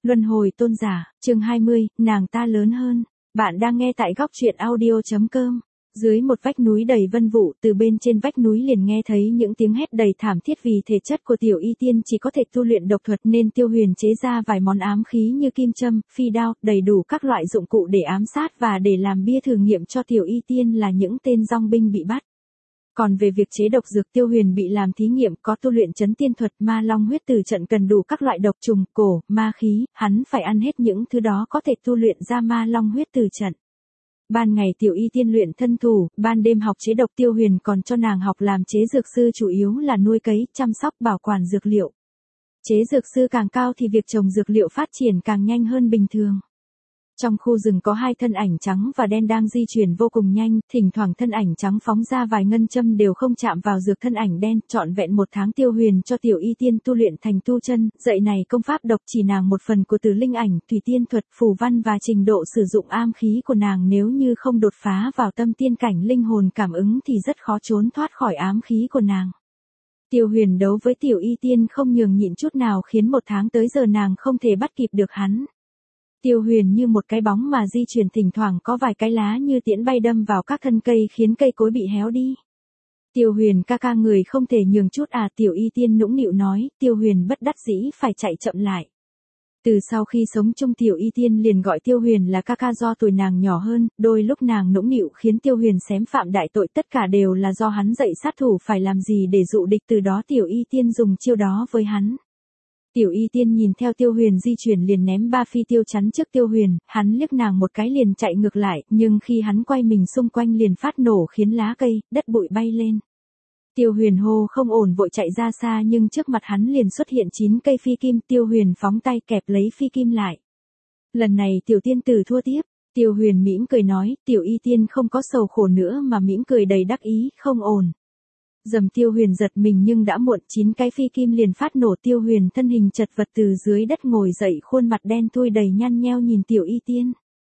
Luân hồi tôn giả, chương 20, nàng ta lớn hơn. Bạn đang nghe tại góc truyện audio.com. Dưới một vách núi đầy vân vụ, từ bên trên vách núi liền nghe thấy những tiếng hét đầy thảm thiết vì thể chất của Tiểu Y Tiên chỉ có thể tu luyện độc thuật nên Tiêu Huyền chế ra vài món ám khí như kim châm, phi đao, đầy đủ các loại dụng cụ để ám sát và để làm bia thử nghiệm cho Tiểu Y Tiên là những tên dong binh bị bắt. Còn về việc chế độc dược, Tiêu Huyền bị làm thí nghiệm có tu luyện trấn tiên thuật, ma long huyết từ trận cần đủ các loại độc trùng, cổ, ma khí, hắn phải ăn hết những thứ đó có thể tu luyện ra ma long huyết từ trận. Ban ngày Tiểu Y Tiên luyện thân thủ, ban đêm học chế độc. Tiêu Huyền còn cho nàng học làm chế dược sư, chủ yếu là nuôi cấy, chăm sóc bảo quản dược liệu. Chế dược sư càng cao thì việc trồng dược liệu phát triển càng nhanh hơn bình thường. Trong khu rừng có hai thân ảnh trắng và đen đang di chuyển vô cùng nhanh, thỉnh thoảng thân ảnh trắng phóng ra vài ngân châm đều không chạm vào dược thân ảnh đen. Trọn vẹn 1 tháng Tiêu Huyền cho Tiểu Y Tiên tu luyện thành tu chân, dạy này công pháp độc chỉ nàng một phần của Từ Linh Ảnh, Thủy Tiên thuật, phù văn và trình độ sử dụng am khí của nàng nếu như không đột phá vào tâm tiên cảnh linh hồn cảm ứng thì rất khó trốn thoát khỏi ám khí của nàng. Tiêu Huyền đấu với Tiểu Y Tiên không nhường nhịn chút nào khiến 1 tháng tới giờ nàng không thể bắt kịp được hắn. Tiêu Huyền như một cái bóng mà di chuyển, thỉnh thoảng có vài cái lá như tiễn bay đâm vào các thân cây khiến cây cối bị héo đi. Tiêu Huyền ca người không thể nhường chút à? Tiểu Y Tiên nũng nịu nói. Tiêu Huyền bất đắc dĩ phải chạy chậm lại. Từ sau khi sống chung, Tiểu Y Tiên liền gọi Tiêu Huyền là ca do tuổi nàng nhỏ hơn, đôi lúc nàng nũng nịu khiến Tiêu Huyền xém phạm đại tội, tất cả đều là do hắn dạy sát thủ phải làm gì để dụ địch, từ đó Tiểu Y Tiên dùng chiêu đó với hắn. Tiểu Y Tiên nhìn theo Tiêu Huyền di chuyển liền ném 3 phi tiêu chắn trước Tiêu Huyền, hắn liếc nàng một cái liền chạy ngược lại, nhưng khi hắn quay mình xung quanh liền phát nổ khiến lá cây, đất bụi bay lên. Tiêu Huyền hô không ổn vội chạy ra xa, nhưng trước mặt hắn liền xuất hiện 9 cây phi kim. Tiêu Huyền phóng tay kẹp lấy phi kim lại. Lần này Tiểu Tiên tử thua tiếp. Tiêu Huyền mỉm cười nói. Tiểu Y Tiên không có sầu khổ nữa mà mỉm cười đầy đắc ý. Không ổn. Dầm, Tiêu Huyền giật mình nhưng đã muộn, 9 cái phi kim liền phát nổ. Tiêu Huyền thân hình chật vật từ dưới đất ngồi dậy, khuôn mặt đen thui đầy nhăn nheo nhìn Tiểu Y Tiên.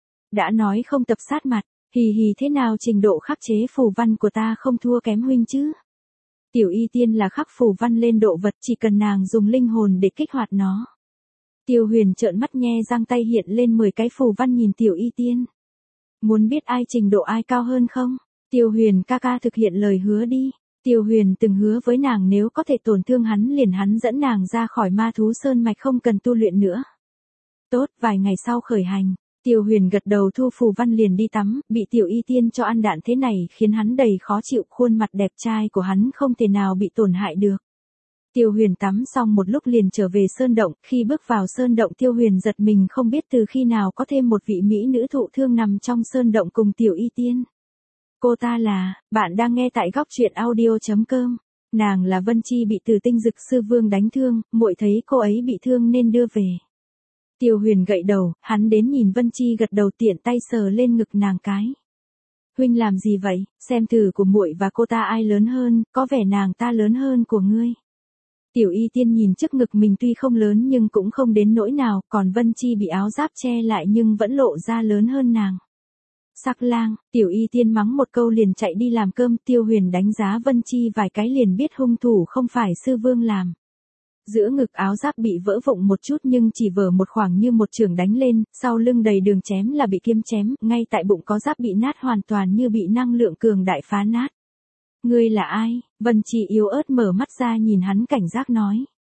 Đã nói không tập sát mặt, hì hì, thế nào trình độ khắc chế phù văn của ta không thua kém huynh chứ? Tiểu Y Tiên là khắc phù văn lên độ vật, chỉ cần nàng dùng linh hồn để kích hoạt nó. Tiêu Huyền trợn mắt nhe răng, tay hiện lên 10 cái phù văn nhìn Tiểu Y Tiên. Muốn biết ai trình độ ai cao hơn không? Tiêu Huyền ca thực hiện lời hứa đi. Tiêu Huyền từng hứa với nàng nếu có thể tổn thương hắn hắn dẫn nàng ra khỏi ma thú sơn mạch, không cần tu luyện nữa. Tốt, vài ngày sau khởi hành. Tiêu Huyền gật đầu thu phù văn liền đi tắm, bị Tiểu Y Tiên cho ăn đạn thế này khiến hắn đầy khó chịu, khuôn mặt đẹp trai của hắn không thể nào bị tổn hại được. Tiêu Huyền tắm xong một lúc liền trở về sơn động, khi bước vào sơn động Tiêu Huyền giật mình, không biết từ khi nào có thêm một vị mỹ nữ thụ thương nằm trong sơn động cùng Tiểu Y Tiên. Cô ta là, bạn đang nghe tại góc truyện audio.com. Nàng là Vân Chi, bị Tử Tinh Dực Sư Vương đánh thương, muội thấy cô ấy bị thương nên đưa về. Tiêu Huyền gậy đầu, hắn đến nhìn Vân Chi gật đầu, tiện tay sờ lên ngực nàng cái. Huynh làm gì vậy? Xem thử của muội và cô ta ai lớn hơn, có vẻ nàng ta lớn hơn của ngươi. Tiểu Y Tiên nhìn trước ngực mình tuy không lớn nhưng cũng không đến nỗi nào, còn Vân Chi bị áo giáp che lại nhưng vẫn lộ ra lớn hơn nàng. Sắc lang, Tiểu Y Tiên mắng một câu liền chạy đi làm cơm. Tiêu Huyền đánh giá Vân Chi vài cái liền biết hung thủ không phải Sư Vương làm. Giữa ngực áo giáp bị vỡ vụn một chút nhưng chỉ vỡ một khoảng như một chưởng đánh lên, sau lưng đầy đường chém là bị kiếm chém, ngay tại bụng có giáp bị nát hoàn toàn như bị năng lượng cường đại phá nát. Ngươi là ai? Vân Chi yếu ớt mở mắt ra nhìn hắn cảnh giác nói.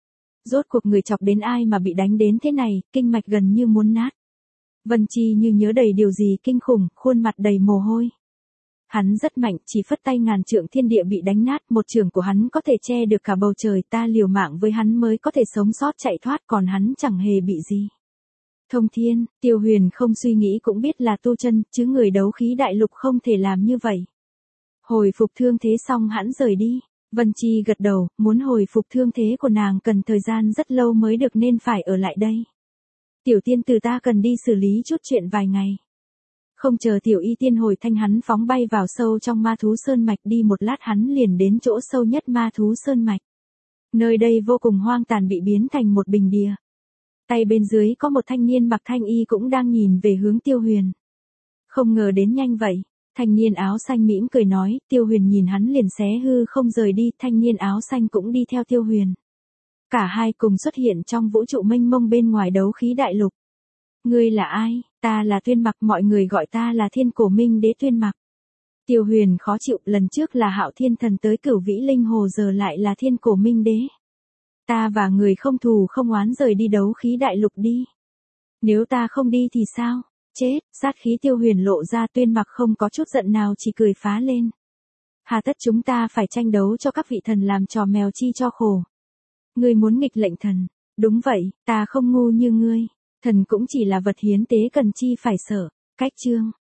Rốt cuộc người chọc đến ai mà bị đánh đến thế này, kinh mạch gần như muốn nát. Vân Chi như nhớ đầy điều gì kinh khủng, khuôn mặt đầy mồ hôi. Hắn rất mạnh, chỉ phất tay ngàn trượng thiên địa bị đánh nát, một chưởng của hắn có thể che được cả bầu trời, ta liều mạng với hắn mới có thể sống sót chạy thoát, còn hắn chẳng hề bị gì. Thông thiên, Tiêu Huyền không suy nghĩ cũng biết là tu chân, chứ người đấu khí đại lục không thể làm như vậy. Hồi phục thương thế xong hắn rời đi. Vân Chi gật đầu, muốn hồi phục thương thế của nàng cần thời gian rất lâu mới được nên phải ở lại đây. Tiểu tiên tử ta cần đi xử lý chút chuyện vài ngày. Không chờ Tiểu Y Tiên hồi thanh hắn phóng bay vào sâu trong ma thú sơn mạch, đi một lát hắn liền đến chỗ sâu nhất ma thú sơn mạch. Nơi đây vô cùng hoang tàn, bị biến thành một bình địa. Tay bên dưới có một thanh niên mặc thanh y cũng đang nhìn về hướng Tiêu Huyền. Không ngờ đến nhanh vậy. Thanh niên áo xanh mỉm cười nói. Tiêu Huyền nhìn hắn liền xé hư không rời đi, thanh niên áo xanh cũng đi theo Tiêu Huyền. Cả hai cùng xuất hiện trong vũ trụ mênh mông bên ngoài đấu khí đại lục. Ngươi là ai? Ta là Tuyên Mặc, mọi người gọi ta là Thiên Cổ Minh Đế Tuyên Mặc. Tiêu Huyền khó chịu, lần trước là Hạo Thiên Thần tới Cửu Vĩ Linh Hồ, giờ lại là Thiên Cổ Minh Đế. Ta và người không thù không oán, rời đi đấu khí đại lục đi. Nếu ta không đi thì sao? Chết, sát khí Tiêu Huyền lộ ra, Tuyên Mặc không có chút giận nào, chỉ cười phá lên. Hà tất chúng ta phải tranh đấu cho các vị thần làm trò mèo chi cho khổ. Ngươi muốn nghịch lệnh thần? Đúng vậy, ta không ngu như ngươi. Thần cũng chỉ là vật hiến tế, cần chi phải sợ. Cách chương.